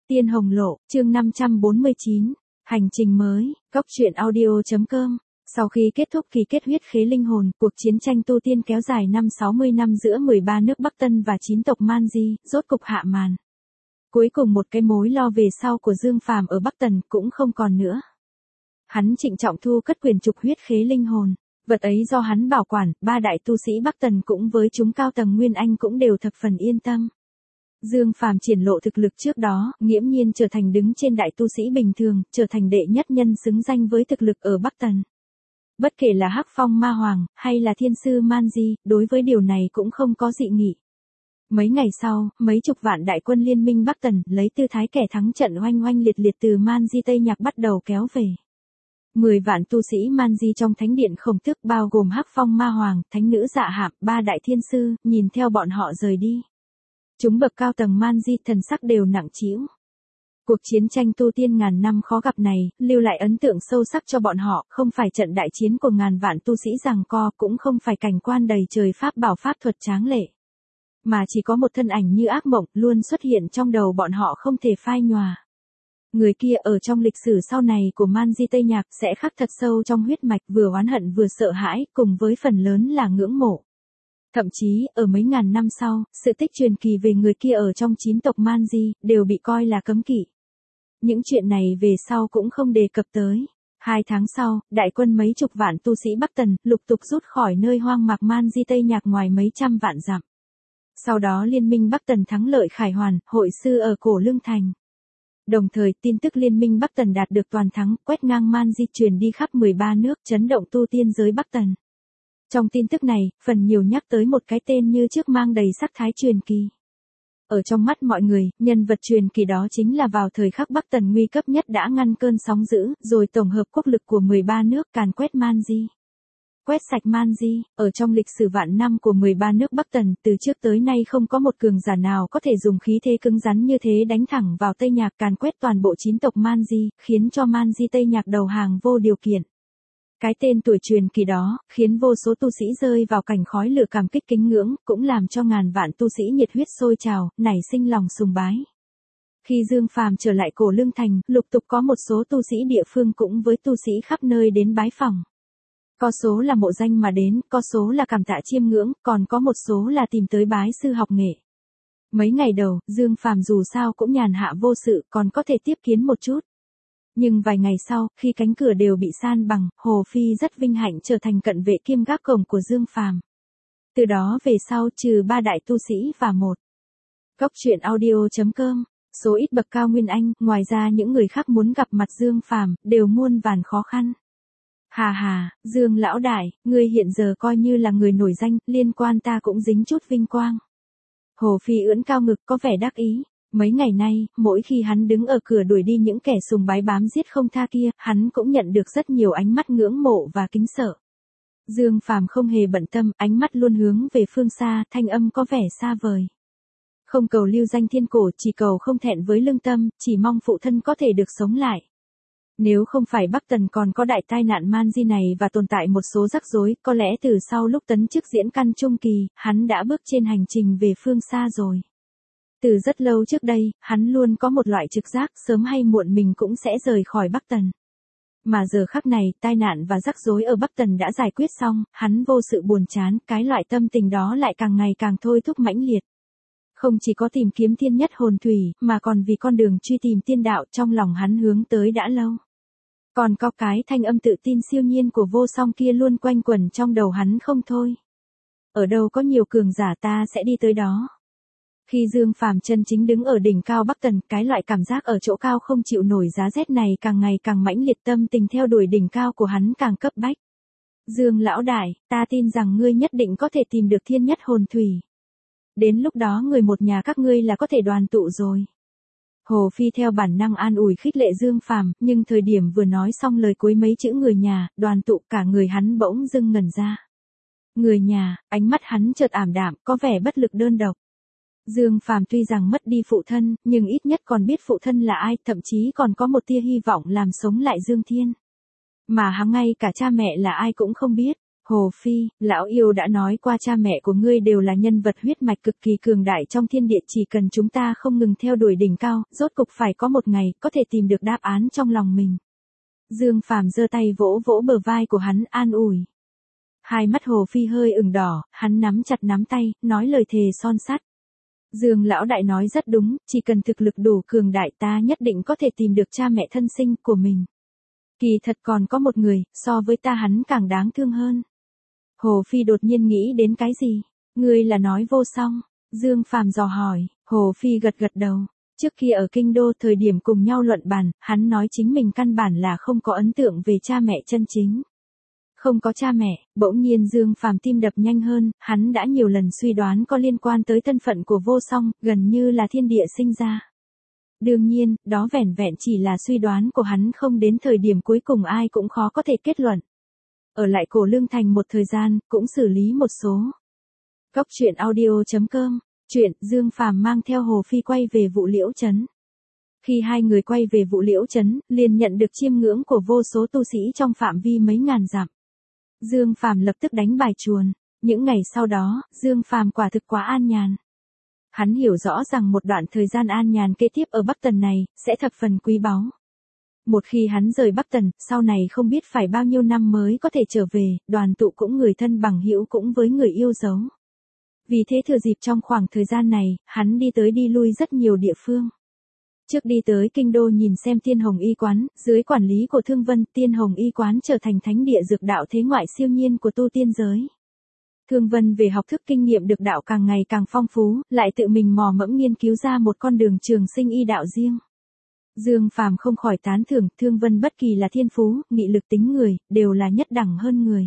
Tiên Hồng Lộ, chương 549, Hành trình mới, Cốc truyện audio.com. Sau khi kết thúc kỳ kết huyết khế linh hồn, cuộc chiến tranh tu tiên kéo dài 60 năm giữa 13 nước Bắc Tân và 9 tộc Man-di, rốt cục hạ màn. Cuối cùng một cái mối lo về sau của Dương Phàm ở Bắc Tần cũng không còn nữa. Hắn trịnh trọng thu cất quyền trục huyết khế linh hồn, vật ấy do hắn bảo quản, ba đại tu sĩ Bắc Tần cũng với chúng cao tầng Nguyên Anh cũng đều thập phần yên tâm. Dương Phàm triển lộ thực lực trước đó, nghiễm nhiên trở thành đứng trên đại tu sĩ bình thường, trở thành đệ nhất nhân xứng danh với thực lực ở Bắc Tần. Bất kể là Hắc Phong Ma Hoàng, hay là Thiên Sư Man-di, đối với điều này cũng không có dị nghị. Mấy ngày sau, mấy chục vạn đại quân liên minh Bắc Tần lấy tư thái kẻ thắng trận oanh oanh liệt liệt từ Man-di Tây Nhạc bắt đầu kéo về. 10 vạn tu sĩ Man-di trong thánh điện Khổng Tước bao gồm Hắc Phong Ma Hoàng, Thánh Nữ Dạ Hạp, ba đại thiên sư, nhìn theo bọn họ rời đi. Chúng bậc cao tầng Man-di thần sắc đều nặng trĩu. Cuộc chiến tranh tu tiên ngàn năm khó gặp này, lưu lại ấn tượng sâu sắc cho bọn họ, không phải trận đại chiến của ngàn vạn tu sĩ giằng co, cũng không phải cảnh quan đầy trời pháp bảo pháp thuật tráng lệ. Mà chỉ có một thân ảnh như ác mộng, luôn xuất hiện trong đầu bọn họ không thể phai nhòa. Người kia ở trong lịch sử sau này của Man-di Tây Nhạc sẽ khắc thật sâu trong huyết mạch, vừa oán hận vừa sợ hãi, cùng với phần lớn là ngưỡng mộ. Thậm chí, ở mấy ngàn năm sau, sự tích truyền kỳ về người kia ở trong 9 tộc Man-di, đều bị coi là cấm kỵ. Những chuyện này về sau cũng không đề cập tới. 2 tháng sau, đại quân mấy chục vạn tu sĩ Bắc Tần, lục tục rút khỏi nơi hoang mạc Man-di Tây Nhạc ngoài mấy trăm vạn dặm. Sau đó liên minh Bắc Tần thắng lợi khải hoàn, hội sư ở Cổ Lương Thành. Đồng thời, tin tức liên minh Bắc Tần đạt được toàn thắng, quét ngang Man-di truyền đi khắp 13 nước, chấn động tu tiên giới Bắc Tần. Trong tin tức này, phần nhiều nhắc tới một cái tên như trước mang đầy sắc thái truyền kỳ. Ở trong mắt mọi người, nhân vật truyền kỳ đó chính là vào thời khắc Bắc Tần nguy cấp nhất đã ngăn cơn sóng dữ, rồi tổng hợp quốc lực của 13 nước càn quét Man-di. Quét sạch Man-di, ở trong lịch sử vạn năm của 13 nước Bắc Tần, từ trước tới nay không có một cường giả nào có thể dùng khí thế cứng rắn như thế đánh thẳng vào Tây Nhạc càn quét toàn bộ 9 tộc Man-di, khiến cho Man-di Tây Nhạc đầu hàng vô điều kiện. Cái tên tuổi truyền kỳ đó, khiến vô số tu sĩ rơi vào cảnh khói lửa cảm kích kính ngưỡng, cũng làm cho ngàn vạn tu sĩ nhiệt huyết sôi trào, nảy sinh lòng sùng bái. Khi Dương Phàm trở lại Cổ Lương Thành, lục tục có một số tu sĩ địa phương cũng với tu sĩ khắp nơi đến bái phỏng. Có số là mộ danh mà đến, có số là cảm tạ chiêm ngưỡng, còn có một số là tìm tới bái sư học nghệ. Mấy ngày đầu, Dương Phàm dù sao cũng nhàn hạ vô sự, còn có thể tiếp kiến một chút. Nhưng vài ngày sau, khi cánh cửa đều bị san bằng, Hồ Phi rất vinh hạnh trở thành cận vệ kiêm gác cổng của Dương Phàm. Từ đó về sau trừ ba đại tu sĩ và một Cốc truyện audio.com, số ít bậc cao Nguyên Anh, ngoài ra những người khác muốn gặp mặt Dương Phàm đều muôn vàn khó khăn. Hà hà, Dương lão đại, ngươi hiện giờ coi như là người nổi danh, liên quan ta cũng dính chút vinh quang. Hồ Phi ưỡn cao ngực có vẻ đắc ý. Mấy ngày nay, mỗi khi hắn đứng ở cửa đuổi đi những kẻ sùng bái bám giết không tha kia, hắn cũng nhận được rất nhiều ánh mắt ngưỡng mộ và kính sợ. Dương Phàm không hề bận tâm, ánh mắt luôn hướng về phương xa, thanh âm có vẻ xa vời. Không cầu lưu danh thiên cổ, chỉ cầu không thẹn với lương tâm, chỉ mong phụ thân có thể được sống lại. Nếu không phải Bắc Tần còn có đại tai nạn Man-di này và tồn tại một số rắc rối, có lẽ từ sau lúc tấn chức diễn căn trung kỳ, hắn đã bước trên hành trình về phương xa rồi. Từ rất lâu trước đây, hắn luôn có một loại trực giác, sớm hay muộn mình cũng sẽ rời khỏi Bắc Tần. Mà giờ khắc này, tai nạn và rắc rối ở Bắc Tần đã giải quyết xong, hắn vô sự buồn chán, cái loại tâm tình đó lại càng ngày càng thôi thúc mãnh liệt. Không chỉ có tìm kiếm thiên nhất hồn thủy, mà còn vì con đường truy tìm tiên đạo trong lòng hắn hướng tới đã lâu. Còn có cái thanh âm tự tin siêu nhiên của vô song kia luôn quanh quẩn trong đầu hắn không thôi. Ở đâu có nhiều cường giả ta sẽ đi tới đó. Khi Dương Phàm chân chính đứng ở đỉnh cao Bắc Tần, cái loại cảm giác ở chỗ cao không chịu nổi giá rét này càng ngày càng mãnh liệt, tâm tình theo đuổi đỉnh cao của hắn càng cấp bách. Dương lão đại, ta tin rằng ngươi nhất định có thể tìm được thiên nhất hồn thủy. Đến lúc đó người một nhà các ngươi là có thể đoàn tụ rồi. Hồ Phi theo bản năng an ủi khích lệ Dương Phàm, nhưng thời điểm vừa nói xong lời cuối mấy chữ người nhà, đoàn tụ, cả người hắn bỗng dưng ngẩn ra. Người nhà, ánh mắt hắn chợt ảm đạm, có vẻ bất lực đơn độc. Dương Phàm tuy rằng mất đi phụ thân, nhưng ít nhất còn biết phụ thân là ai, thậm chí còn có một tia hy vọng làm sống lại Dương Thiên. Mà hắn ngay cả cha mẹ là ai cũng không biết. Hồ Phi, lão yêu đã nói qua cha mẹ của ngươi đều là nhân vật huyết mạch cực kỳ cường đại trong thiên địa, chỉ cần chúng ta không ngừng theo đuổi đỉnh cao, rốt cục phải có một ngày có thể tìm được đáp án trong lòng mình. Dương Phàm giơ tay vỗ vỗ bờ vai của hắn an ủi. Hai mắt Hồ Phi hơi ửng đỏ, hắn nắm chặt nắm tay, nói lời thề son sắt. Dương lão đại nói rất đúng, chỉ cần thực lực đủ cường đại ta nhất định có thể tìm được cha mẹ thân sinh của mình. Kỳ thật còn có một người, so với ta hắn càng đáng thương hơn. Hồ Phi đột nhiên nghĩ đến cái gì? Ngươi là nói Vô Song? Dương Phàm dò hỏi. Hồ Phi gật gật đầu. Trước kia ở kinh đô thời điểm cùng nhau luận bàn, hắn nói chính mình căn bản là không có ấn tượng về cha mẹ chân chính. Không có cha mẹ, bỗng nhiên Dương Phàm tim đập nhanh hơn, hắn đã nhiều lần suy đoán có liên quan tới thân phận của Vô Song, gần như là thiên địa sinh ra. Đương nhiên, đó vẻn vẹn chỉ là suy đoán của hắn, không đến thời điểm cuối cùng ai cũng khó có thể kết luận. Ở lại Cổ Lương Thành một thời gian, cũng xử lý một số. Góc truyện audio.com, chuyện Dương Phàm mang theo Hồ Phi quay về Vũ Liễu Trấn. Khi hai người quay về Vũ Liễu Trấn, liền nhận được chiêm ngưỡng của vô số tu sĩ trong phạm vi mấy ngàn dặm. Dương Phàm lập tức đánh bài chuồn. Những ngày sau đó, Dương Phàm quả thực quá an nhàn. Hắn hiểu rõ rằng một đoạn thời gian an nhàn kế tiếp ở Bắc Tần này, sẽ thập phần quý báu. Một khi hắn rời Bắc Tần, sau này không biết phải bao nhiêu năm mới có thể trở về, đoàn tụ cũng người thân bằng hữu cũng với người yêu dấu. Vì thế thừa dịp trong khoảng thời gian này, hắn đi tới đi lui rất nhiều địa phương. Trước đi tới Kinh Đô nhìn xem Tiên Hồng Y Quán, dưới quản lý của Thương Vân, Tiên Hồng Y Quán trở thành thánh địa dược đạo thế ngoại siêu nhiên của tu tiên giới. Thương Vân về học thức kinh nghiệm được đạo càng ngày càng phong phú, lại tự mình mò mẫm nghiên cứu ra một con đường trường sinh y đạo riêng. Dương Phàm không khỏi tán thưởng, Thương Vân bất kỳ là thiên phú, nghị lực tính người, đều là nhất đẳng hơn người.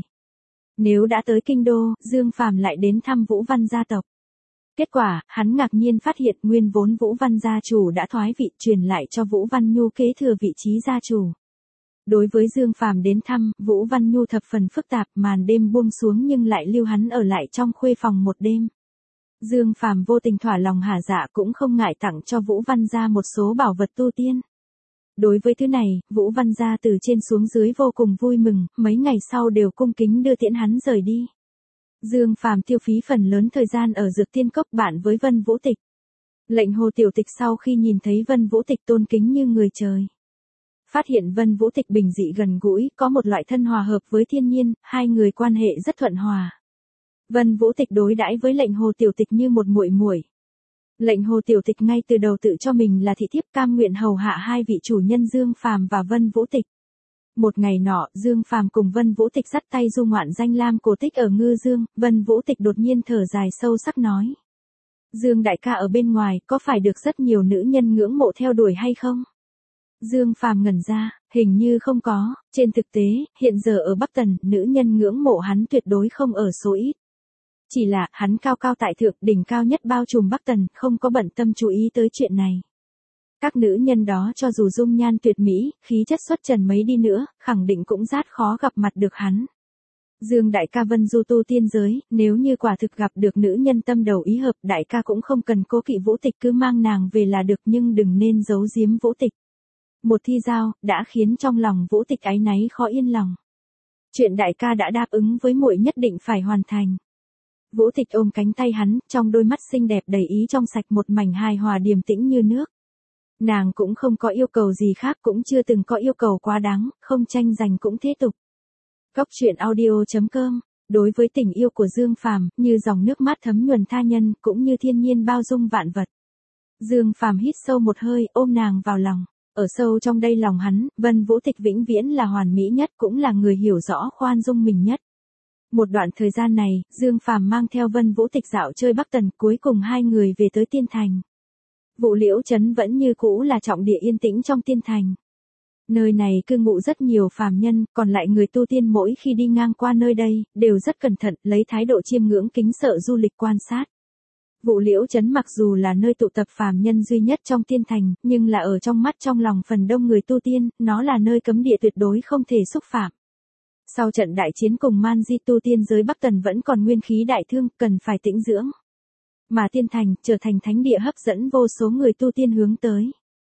Nếu đã tới Kinh Đô, Dương Phàm lại đến thăm Vũ Văn gia tộc. Kết quả, hắn ngạc nhiên phát hiện nguyên vốn Vũ Văn gia chủ đã thoái vị, truyền lại cho Vũ Văn Nhu kế thừa vị trí gia chủ. Đối với Dương Phàm đến thăm, Vũ Văn Nhu thập phần phức tạp, màn đêm buông xuống nhưng lại lưu hắn ở lại trong khuê phòng một đêm. Dương Phàm vô tình thỏa lòng hả dạ cũng không ngại tặng cho Vũ Văn gia một số bảo vật tu tiên. Đối với thứ này, Vũ Văn gia từ trên xuống dưới vô cùng vui mừng, mấy ngày sau đều cung kính đưa tiễn hắn rời đi. Dương Phàm tiêu phí phần lớn thời gian ở Dược Tiên Cốc bạn với Vân Vũ Tịch. Lệnh Hồ Tiểu Tịch sau khi nhìn thấy Vân Vũ Tịch tôn kính như người trời. Phát hiện Vân Vũ Tịch bình dị gần gũi, có một loại thân hòa hợp với thiên nhiên, hai người quan hệ rất thuận hòa. Vân Vũ Tịch đối đãi với Lệnh Hồ Tiểu Tịch như một muội muội. Lệnh Hồ Tiểu Tịch ngay từ đầu tự cho mình là thị thiếp, cam nguyện hầu hạ hai vị chủ nhân Dương Phàm và Vân Vũ Tịch. Một ngày nọ, Dương Phàm cùng Vân Vũ Tịch dắt tay du ngoạn danh lam cổ tích ở Ngư Dương, Vân Vũ Tịch đột nhiên thở dài sâu sắc nói: Dương đại ca ở bên ngoài, có phải được rất nhiều nữ nhân ngưỡng mộ theo đuổi hay không? Dương Phàm ngẩn ra, hình như không có, trên thực tế, hiện giờ ở Bắc Tần, nữ nhân ngưỡng mộ hắn tuyệt đối không ở số ít. Chỉ là, hắn cao cao tại thượng, đỉnh cao nhất bao trùm Bắc Tần, không có bận tâm chú ý tới chuyện này. Các nữ nhân đó cho dù dung nhan tuyệt mỹ, khí chất xuất trần mấy đi nữa, khẳng định cũng rất khó gặp mặt được hắn. Dương đại ca vân du tu tiên giới, nếu như quả thực gặp được nữ nhân tâm đầu ý hợp, đại ca cũng không cần cố kỵ Vũ Tịch, cứ mang nàng về là được, nhưng đừng nên giấu giếm Vũ Tịch. Một thi giao, đã khiến trong lòng Vũ Tịch áy náy khó yên lòng. Chuyện đại ca đã đáp ứng với muội nhất định phải hoàn thành. Vũ Tịch ôm cánh tay hắn, trong đôi mắt xinh đẹp đầy ý trong sạch một mảnh hài hòa điềm tĩnh như nước. Nàng cũng không có yêu cầu gì khác, cũng chưa từng có yêu cầu quá đáng, không tranh giành cũng thế tục. Góc truyện audio.com, đối với tình yêu của Dương Phàm, như dòng nước mát thấm nhuần tha nhân, cũng như thiên nhiên bao dung vạn vật. Dương Phàm hít sâu một hơi, ôm nàng vào lòng. Ở sâu trong đây lòng hắn, Vân Vũ Tịch vĩnh viễn là hoàn mỹ nhất, cũng là người hiểu rõ khoan dung mình nhất. Một đoạn thời gian này, Dương Phàm mang theo Vân Vũ Tịch dạo chơi Bắc Tần, cuối cùng hai người về tới Tiên Thành. Vũ Liễu Trấn vẫn như cũ là trọng địa yên tĩnh trong Tiên Thành. Nơi này cư ngụ rất nhiều phàm nhân, còn lại người tu tiên mỗi khi đi ngang qua nơi đây, đều rất cẩn thận, lấy thái độ chiêm ngưỡng kính sợ du lịch quan sát. Vũ Liễu Trấn mặc dù là nơi tụ tập phàm nhân duy nhất trong Tiên Thành, nhưng là ở trong mắt trong lòng phần đông người tu tiên, nó là nơi cấm địa tuyệt đối không thể xúc phạm. Sau trận đại chiến cùng Man Di, tu tiên giới Bắc Tần vẫn còn nguyên khí đại thương, cần phải tĩnh dưỡng. Mà Tiên Thành trở thành thánh địa hấp dẫn vô số người tu tiên hướng tới.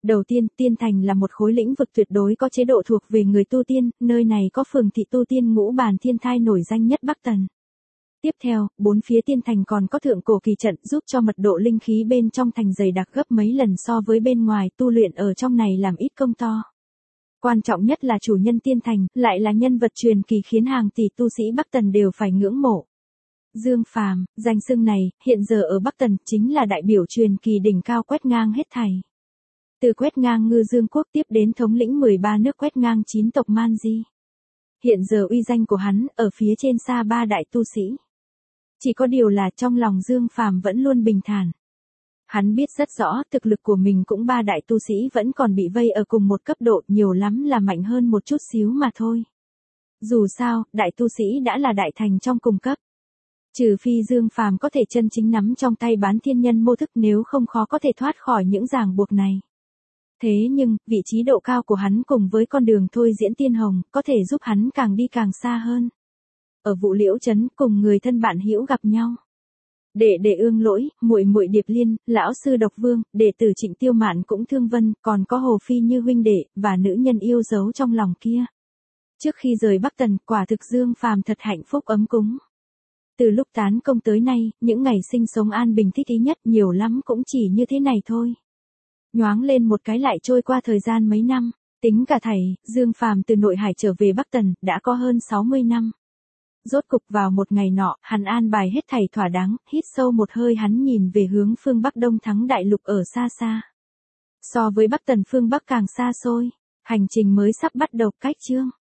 Đầu tiên, Tiên Thành là một khối lĩnh vực tuyệt đối có chế độ thuộc về người tu tiên, nơi này có phường thị tu tiên Ngũ Bàn Thiên Thai nổi danh nhất Bắc Tần. Tiếp theo, bốn phía Tiên Thành còn có thượng cổ kỳ trận giúp cho mật độ linh khí bên trong thành dày đặc gấp mấy lần so với bên ngoài, tu luyện ở trong này làm ít công to. Quan trọng nhất là chủ nhân Tiên Thành, lại là nhân vật truyền kỳ khiến hàng tỷ tu sĩ Bắc Tần đều phải ngưỡng mộ. Dương Phàm, danh xưng này, hiện giờ ở Bắc Tần, chính là đại biểu truyền kỳ đỉnh cao quét ngang hết thảy. Từ quét ngang Ngư Dương Quốc tiếp đến thống lĩnh 13 nước quét ngang 9 tộc Man Di. Hiện giờ uy danh của hắn, ở phía trên xa ba đại tu sĩ. Chỉ có điều là trong lòng Dương Phàm vẫn luôn bình thản. Hắn biết rất rõ, thực lực của mình cũng ba đại tu sĩ vẫn còn bị vây ở cùng một cấp độ, nhiều lắm là mạnh hơn một chút xíu mà thôi. Dù sao, đại tu sĩ đã là đại thành trong cùng cấp. Trừ phi Dương Phàm có thể chân chính nắm trong tay Bán Thiên Nhân mô thức, nếu không khó có thể thoát khỏi những ràng buộc này. Thế nhưng, vị trí độ cao của hắn cùng với con đường thôi diễn tiên hồng, có thể giúp hắn càng đi càng xa hơn. Ở Vũ Liễu trấn, cùng người thân bạn hữu gặp nhau. Đệ Ương Lỗi, muội muội Điệp Liên, lão sư Độc Vương, đệ tử Trịnh Tiêu Mạn cũng thương vân, còn có Hồ Phi như huynh đệ, và nữ nhân yêu dấu trong lòng kia. Trước khi rời Bắc Tần, quả thực Dương Phàm thật hạnh phúc ấm cúng. Từ lúc tán công tới nay, những ngày sinh sống an bình thích ý nhất, nhiều lắm cũng chỉ như thế này thôi. Nhoáng lên một cái lại trôi qua thời gian mấy năm, tính cả thảy, Dương Phàm từ Nội Hải trở về Bắc Tần, đã có hơn 60 năm. Rốt cục vào một ngày nọ, hắn an bài hết thảy thỏa đáng, hít sâu một hơi hắn nhìn về hướng phương Bắc Đông Thắng Đại Lục ở xa xa. So với Bắc Tần phương Bắc càng xa xôi, hành trình mới sắp bắt đầu, cách chương.